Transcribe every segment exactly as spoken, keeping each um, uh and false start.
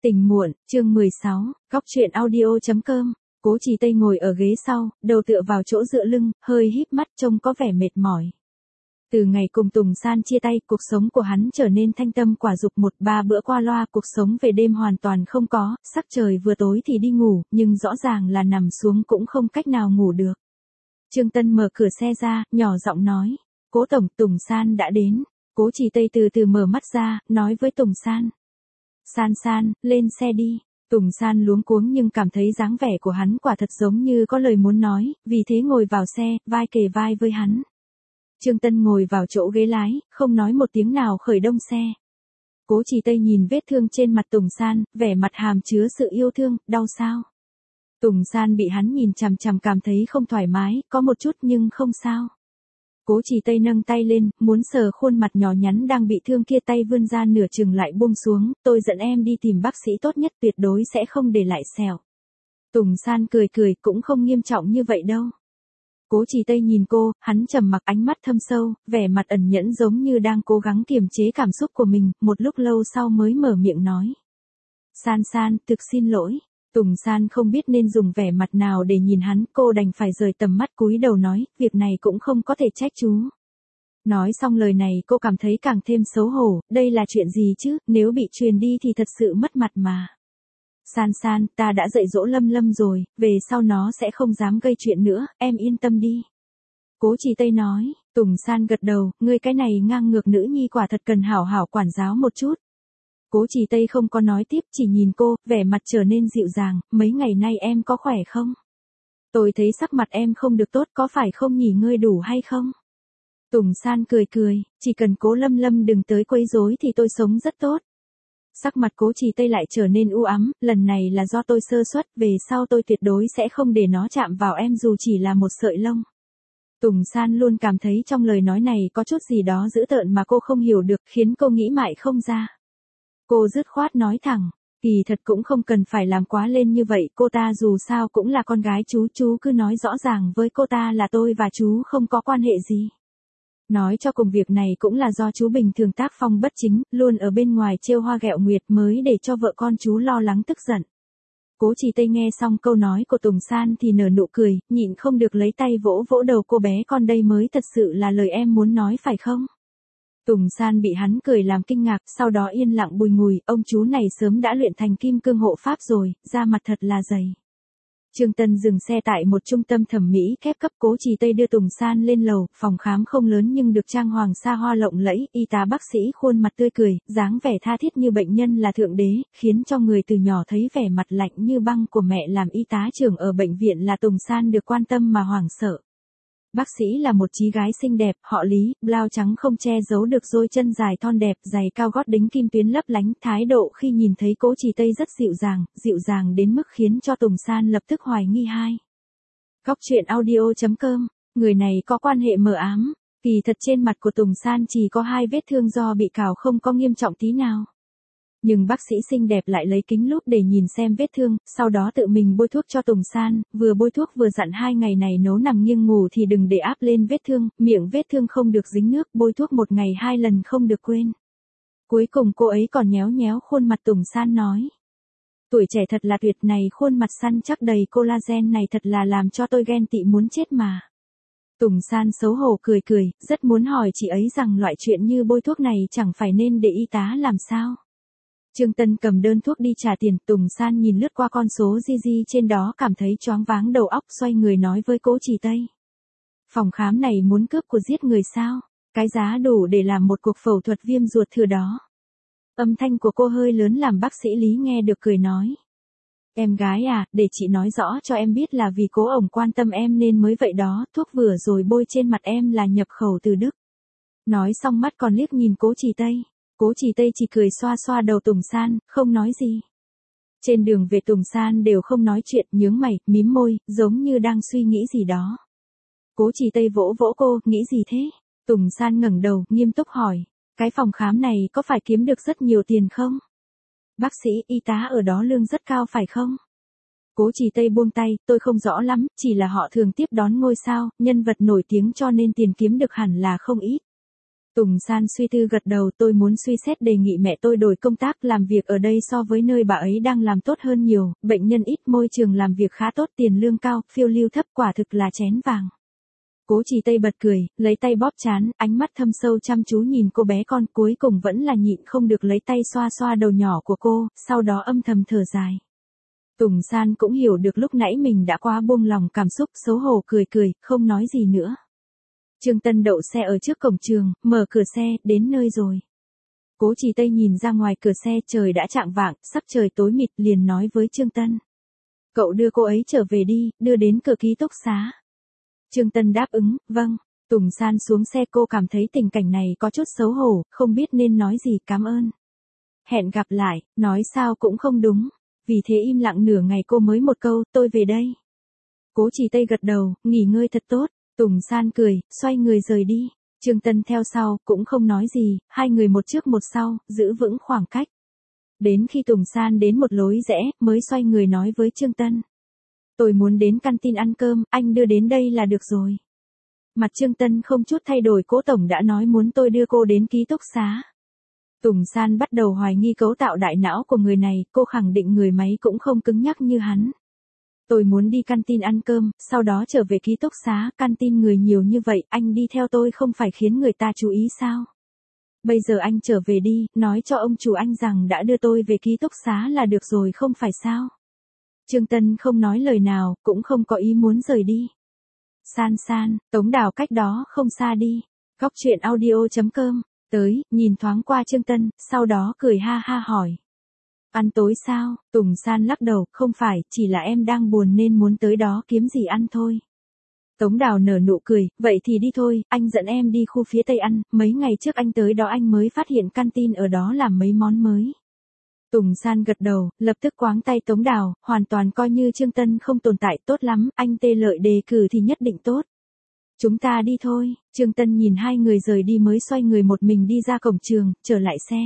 Tỉnh muộn, chương mười sáu, góc truyện audio.com. Cố Trì Tây ngồi ở ghế sau, đầu tựa vào chỗ dựa lưng, hơi híp mắt trông có vẻ mệt mỏi. Từ ngày cùng Tùng San chia tay, cuộc sống của hắn trở nên thanh tâm quả dục, một ba bữa qua loa, cuộc sống về đêm hoàn toàn không có, sắc trời vừa tối thì đi ngủ, nhưng rõ ràng là nằm xuống cũng không cách nào ngủ được. Trương Tân mở cửa xe ra, nhỏ giọng nói, Cố Tổng, Tùng San đã đến. Cố Trì Tây từ từ mở mắt ra, nói với Tùng San. San San, lên xe đi. Tùng San luống cuống nhưng cảm thấy dáng vẻ của hắn quả thật giống như có lời muốn nói, vì thế ngồi vào xe, vai kề vai với hắn. Trương Tân ngồi vào chỗ ghế lái, không nói một tiếng nào khởi động xe. Cố Trì Tây nhìn vết thương trên mặt Tùng San, vẻ mặt hàm chứa sự yêu thương, đau sao? Tùng San bị hắn nhìn chằm chằm cảm thấy không thoải mái, có một chút nhưng không sao. Cố Trì Tây nâng tay lên, muốn sờ khuôn mặt nhỏ nhắn đang bị thương kia, tay vươn ra nửa chừng lại buông xuống, tôi dẫn em đi tìm bác sĩ tốt nhất, tuyệt đối sẽ không để lại sẹo. Tùng San cười cười, cũng không nghiêm trọng như vậy đâu. Cố Trì Tây nhìn cô, hắn trầm mặc, ánh mắt thâm sâu, vẻ mặt ẩn nhẫn giống như đang cố gắng kiềm chế cảm xúc của mình, một lúc lâu sau mới mở miệng nói. San San, thực xin lỗi. Tùng San không biết nên dùng vẻ mặt nào để nhìn hắn, cô đành phải rời tầm mắt cúi đầu nói, việc này cũng không có thể trách chú. Nói xong lời này cô cảm thấy càng thêm xấu hổ, đây là chuyện gì chứ, nếu bị truyền đi thì thật sự mất mặt mà. San San, ta đã dạy dỗ Lâm Lâm rồi, về sau nó sẽ không dám gây chuyện nữa, em yên tâm đi. Cố Trì Tây nói. Tùng San gật đầu, ngươi cái này ngang ngược nữ nhi quả thật cần hảo hảo quản giáo một chút. Cố Trì Tây không có nói tiếp, chỉ nhìn cô, vẻ mặt trở nên dịu dàng, mấy ngày nay em có khỏe không? Tôi thấy sắc mặt em không được tốt, có phải không nghỉ ngơi đủ hay không? Tùng San cười cười, chỉ cần Cố Lâm Lâm đừng tới quấy rối thì tôi sống rất tốt. Sắc mặt Cố Trì Tây lại trở nên u ám, lần này là do tôi sơ suất, về sau tôi tuyệt đối sẽ không để nó chạm vào em dù chỉ là một sợi lông. Tùng San luôn cảm thấy trong lời nói này có chút gì đó dữ tợn mà cô không hiểu được, khiến cô nghĩ mãi không ra. Cô dứt khoát nói thẳng, kỳ thật cũng không cần phải làm quá lên như vậy, cô ta dù sao cũng là con gái chú, chú cứ nói rõ ràng với cô ta là tôi và chú không có quan hệ gì. Nói cho cùng việc này cũng là do chú bình thường tác phong bất chính, luôn ở bên ngoài trêu hoa ghẹo nguyệt mới để cho vợ con chú lo lắng tức giận. Cố Trì Tây nghe xong câu nói của Tùng San thì nở nụ cười, nhịn không được lấy tay vỗ vỗ đầu cô bé, con đây mới thật sự là lời em muốn nói phải không? Tùng San bị hắn cười làm kinh ngạc, sau đó yên lặng bùi ngùi, ông chú này sớm đã luyện thành kim cương hộ pháp rồi, da mặt thật là dày. Trương Tân dừng xe tại một trung tâm thẩm mỹ khép cấp. Cố Trì Tây đưa Tùng San lên lầu, phòng khám không lớn nhưng được trang hoàng xa hoa lộng lẫy, y tá bác sĩ khuôn mặt tươi cười, dáng vẻ tha thiết như bệnh nhân là thượng đế, khiến cho người từ nhỏ thấy vẻ mặt lạnh như băng của mẹ làm y tá trưởng ở bệnh viện là Tùng San được quan tâm mà hoảng sợ. Bác sĩ là một chị gái xinh đẹp, họ Lý, blau trắng không che giấu được đôi chân dài thon đẹp, giày cao gót đính kim tuyến lấp lánh, thái độ khi nhìn thấy Cố Trì Tây rất dịu dàng, dịu dàng đến mức khiến cho Tùng San lập tức hoài nghi hai. Góc truyện audio.com, người này có quan hệ mờ ám, kỳ thật trên mặt của Tùng San chỉ có hai vết thương do bị cào không có nghiêm trọng tí nào. Nhưng bác sĩ xinh đẹp lại lấy kính lúp để nhìn xem vết thương, sau đó tự mình bôi thuốc cho Tùng San, vừa bôi thuốc vừa dặn hai ngày này nấu nằm nghiêng ngủ thì đừng để áp lên vết thương, miệng vết thương không được dính nước, bôi thuốc một ngày hai lần không được quên. Cuối cùng cô ấy còn nhéo nhéo khuôn mặt Tùng San nói. Tuổi trẻ thật là tuyệt, này khuôn mặt săn chắc đầy collagen này thật là làm cho tôi ghen tị muốn chết mà. Tùng San xấu hổ cười cười, rất muốn hỏi chị ấy rằng loại chuyện như bôi thuốc này chẳng phải nên để y tá làm sao. Trương Tân cầm đơn thuốc đi trả tiền, Tùng San nhìn lướt qua con số gi gi trên đó cảm thấy choáng váng đầu óc, xoay người nói với Cố Trì Tây. Phòng khám này muốn cướp của giết người sao? Cái giá đủ để làm một cuộc phẫu thuật viêm ruột thừa đó. Âm thanh của cô hơi lớn làm bác sĩ Lý nghe được cười nói. Em gái à, để chị nói rõ cho em biết là vì Cố ổng quan tâm em nên mới vậy đó, thuốc vừa rồi bôi trên mặt em là nhập khẩu từ Đức. Nói xong mắt còn liếc nhìn Cố Trì Tây. Cố Trì Tây chỉ cười xoa xoa đầu Tùng San, không nói gì. Trên đường về Tùng San đều không nói chuyện, nhướng mày, mím môi, giống như đang suy nghĩ gì đó. Cố Trì Tây vỗ vỗ cô, nghĩ gì thế? Tùng San ngẩng đầu, nghiêm túc hỏi, cái phòng khám này có phải kiếm được rất nhiều tiền không? Bác sĩ, y tá ở đó lương rất cao phải không? Cố Trì Tây buông tay, tôi không rõ lắm, chỉ là họ thường tiếp đón ngôi sao, nhân vật nổi tiếng cho nên tiền kiếm được hẳn là không ít. Tùng San suy tư gật đầu, tôi muốn suy xét đề nghị mẹ tôi đổi công tác, làm việc ở đây so với nơi bà ấy đang làm tốt hơn nhiều, bệnh nhân ít, môi trường làm việc khá tốt, tiền lương cao, phiêu lưu thấp, quả thực là chén vàng. Cố Chỉ Tây bật cười, lấy tay bóp trán, ánh mắt thâm sâu chăm chú nhìn cô bé con, cuối cùng vẫn là nhịn không được lấy tay xoa xoa đầu nhỏ của cô, sau đó âm thầm thở dài. Tùng San cũng hiểu được lúc nãy mình đã quá buông lòng cảm xúc, xấu hổ cười cười, không nói gì nữa. Trương Tân đậu xe ở trước cổng trường, mở cửa xe, đến nơi rồi. Cố Chỉ Tây nhìn ra ngoài cửa xe, trời đã chạng vạng, sắc trời tối mịt, liền nói với Trương Tân. Cậu đưa cô ấy trở về đi, đưa đến cửa ký túc xá. Trương Tân đáp ứng, vâng. Tùng San xuống xe, cô cảm thấy tình cảnh này có chút xấu hổ, không biết nên nói gì, cảm ơn. Hẹn gặp lại, nói sao cũng không đúng. Vì thế im lặng nửa ngày cô mới một câu, tôi về đây. Cố Chỉ Tây gật đầu, nghỉ ngơi thật tốt. Tùng San cười, xoay người rời đi. Trương Tân theo sau, cũng không nói gì, hai người một trước một sau, giữ vững khoảng cách. Đến khi Tùng San đến một lối rẽ, mới xoay người nói với Trương Tân. Tôi muốn đến canteen ăn cơm, anh đưa đến đây là được rồi. Mặt Trương Tân không chút thay đổi, Cố tổng đã nói muốn tôi đưa cô đến ký túc xá. Tùng San bắt đầu hoài nghi cấu tạo đại não của người này, cô khẳng định người máy cũng không cứng nhắc như hắn. Tôi muốn đi canteen ăn cơm, sau đó trở về ký túc xá, canteen người nhiều như vậy, anh đi theo tôi không phải khiến người ta chú ý sao? Bây giờ anh trở về đi, nói cho ông chủ anh rằng đã đưa tôi về ký túc xá là được rồi không phải sao? Trương Tân không nói lời nào, cũng không có ý muốn rời đi. San San, Tống Đào cách đó không xa đi. Góc truyện audio chấm com, tới, nhìn thoáng qua Trương Tân, sau đó cười ha ha hỏi. Ăn tối sao? Tùng San lắc đầu, không phải, chỉ là em đang buồn nên muốn tới đó kiếm gì ăn thôi. Tống Đào nở nụ cười, vậy thì đi thôi, anh dẫn em đi khu phía Tây ăn, mấy ngày trước anh tới đó anh mới phát hiện canteen ở đó làm mấy món mới. Tùng San gật đầu, lập tức quáng tay Tống Đào, hoàn toàn coi như Trương Tân không tồn tại, tốt lắm, anh Tê Lợi đề cử thì nhất định tốt. Chúng ta đi thôi, Trương Tân nhìn hai người rời đi mới xoay người một mình đi ra cổng trường, trở lại xe.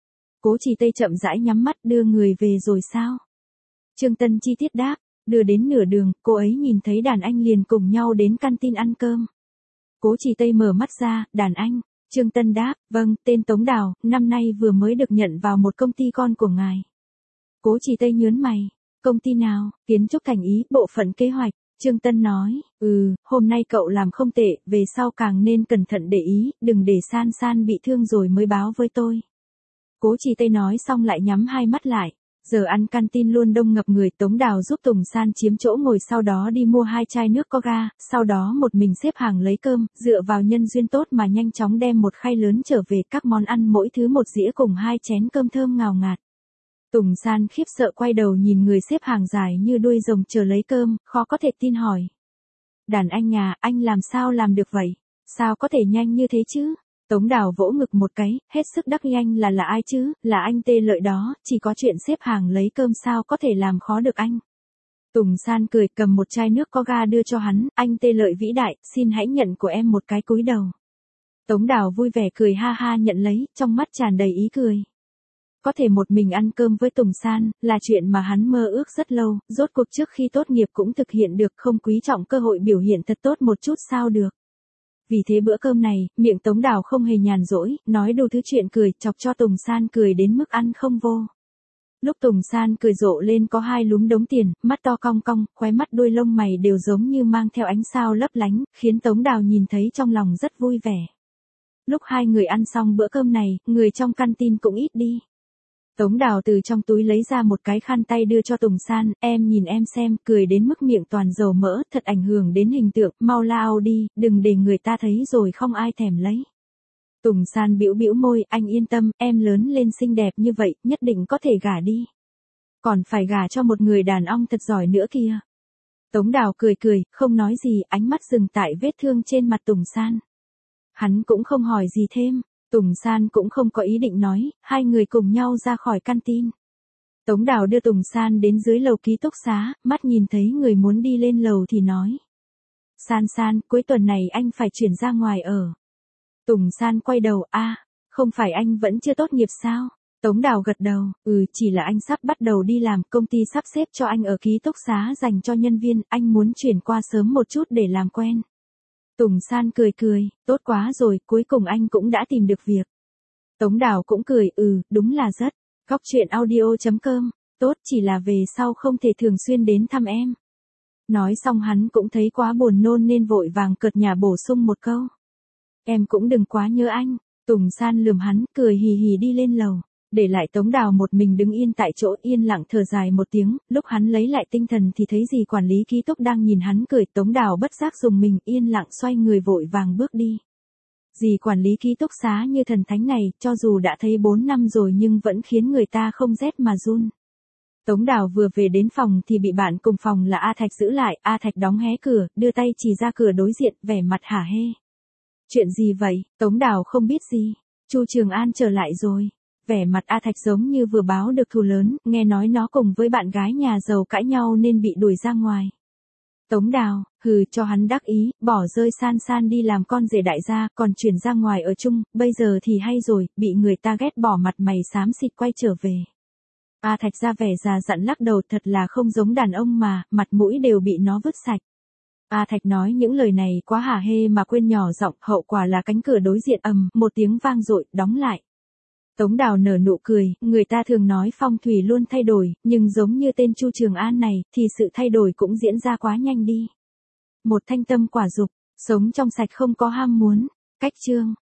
Cố Chỉ Tây chậm rãi nhắm mắt, đưa người về rồi sao? Trương Tân chi tiết đáp, đưa đến nửa đường, cô ấy nhìn thấy đàn anh liền cùng nhau đến canteen ăn cơm. Cố Chỉ Tây mở mắt ra, đàn anh. Trương Tân đáp, vâng, tên Tống Đào, năm nay vừa mới được nhận vào một công ty con của ngài. Cố Chỉ Tây nhớn mày, công ty nào? Kiến trúc Thành Ý, bộ phận kế hoạch. Trương Tân nói, ừ, hôm nay cậu làm không tệ, về sau càng nên cẩn thận để ý, đừng để San San bị thương rồi mới báo với tôi. Cố Chỉ Tây nói xong lại nhắm hai mắt lại. Giờ ăn canteen luôn đông ngập người, Tống Đào giúp Tùng San chiếm chỗ ngồi, sau đó đi mua hai chai nước có ga, sau đó một mình xếp hàng lấy cơm, dựa vào nhân duyên tốt mà nhanh chóng đem một khay lớn trở về, các món ăn mỗi thứ một dĩa cùng hai chén cơm thơm ngào ngạt. Tùng San khiếp sợ quay đầu nhìn người xếp hàng dài như đuôi rồng chờ lấy cơm, khó có thể tin hỏi. Đàn anh à, anh làm sao làm được vậy? Sao có thể nhanh như thế chứ? Tống Đào vỗ ngực một cái, hết sức đắc ý, anh là là ai chứ, là anh Tê Lợi đó, chỉ có chuyện xếp hàng lấy cơm sao có thể làm khó được anh. Tùng San cười, cầm một chai nước có ga đưa cho hắn, anh Tê Lợi vĩ đại, xin hãy nhận của em một cái cúi đầu. Tống Đào vui vẻ cười ha ha nhận lấy, trong mắt tràn đầy ý cười. Có thể một mình ăn cơm với Tùng San, là chuyện mà hắn mơ ước rất lâu, rốt cuộc trước khi tốt nghiệp cũng thực hiện được, không quý trọng cơ hội biểu hiện thật tốt một chút sao được. Vì thế bữa cơm này, miệng Tống Đào không hề nhàn rỗi, nói đủ thứ chuyện cười, chọc cho Tùng San cười đến mức ăn không vô. Lúc Tùng San cười rộ lên có hai lúm đống tiền, mắt to cong cong, khóe mắt đuôi lông mày đều giống như mang theo ánh sao lấp lánh, khiến Tống Đào nhìn thấy trong lòng rất vui vẻ. Lúc hai người ăn xong bữa cơm này, người trong canteen cũng ít đi. Tống Đào từ trong túi lấy ra một cái khăn tay đưa cho Tùng San, em nhìn em xem, cười đến mức miệng toàn dầu mỡ, thật ảnh hưởng đến hình tượng, mau lao đi, đừng để người ta thấy rồi không ai thèm lấy. Tùng San bĩu bĩu môi, anh yên tâm, em lớn lên xinh đẹp như vậy, nhất định có thể gả đi. Còn phải gả cho một người đàn ông thật giỏi nữa kìa. Tống Đào cười cười, không nói gì, ánh mắt dừng tại vết thương trên mặt Tùng San. Hắn cũng không hỏi gì thêm. Tùng San cũng không có ý định nói, hai người cùng nhau ra khỏi canteen. Tống Đào đưa Tùng San đến dưới lầu ký túc xá, mắt nhìn thấy người muốn đi lên lầu thì nói. San San, cuối tuần này anh phải chuyển ra ngoài ở. Tùng San quay đầu, a, không phải anh vẫn chưa tốt nghiệp sao? Tống Đào gật đầu, ừ, chỉ là anh sắp bắt đầu đi làm, công ty sắp xếp cho anh ở ký túc xá dành cho nhân viên, anh muốn chuyển qua sớm một chút để làm quen. Tùng San cười cười, tốt quá rồi, cuối cùng anh cũng đã tìm được việc. Tống Đào cũng cười, ừ, đúng là rất. Góc chuyện audio chấm com, tốt chỉ là về sau không thể thường xuyên đến thăm em. Nói xong hắn cũng thấy quá buồn nôn nên vội vàng cợt nhả bổ sung một câu. Em cũng đừng quá nhớ anh. Tùng San lườm hắn, cười hì hì đi lên lầu. Để lại Tống Đào một mình đứng yên tại chỗ, yên lặng thở dài một tiếng, lúc hắn lấy lại tinh thần thì thấy dì quản lý ký túc đang nhìn hắn cười. Tống Đào bất giác dùng mình, yên lặng xoay người vội vàng bước đi. Dì quản lý ký túc xá như thần thánh này, cho dù đã thấy bốn năm rồi nhưng vẫn khiến người ta không rét mà run. Tống Đào vừa về đến phòng thì bị bạn cùng phòng là A Thạch giữ lại, A Thạch đóng hé cửa, đưa tay chỉ ra cửa đối diện, vẻ mặt hả hê. Chuyện gì vậy? Tống Đào không biết gì. Chu Trường An trở lại rồi. Vẻ mặt A Thạch giống như vừa báo được thù lớn, nghe nói nó cùng với bạn gái nhà giàu cãi nhau nên bị đuổi ra ngoài. Tống Đào, hừ, cho hắn đắc ý, bỏ rơi San San đi làm con rể đại gia, còn chuyển ra ngoài ở chung, bây giờ thì hay rồi, bị người ta ghét bỏ, mặt mày xám xịt quay trở về. A Thạch ra vẻ già dặn lắc đầu, thật là không giống đàn ông mà, mặt mũi đều bị nó vứt sạch. A Thạch nói những lời này quá hả hê mà quên nhỏ giọng, hậu quả là cánh cửa đối diện ầm, một tiếng vang dội, đóng lại. Tống Đào nở nụ cười, người ta thường nói phong thủy luôn thay đổi, nhưng giống như tên Chu Trường An này, thì sự thay đổi cũng diễn ra quá nhanh đi. Một thanh tâm quả dục, sống trong sạch không có ham muốn. Cách chương.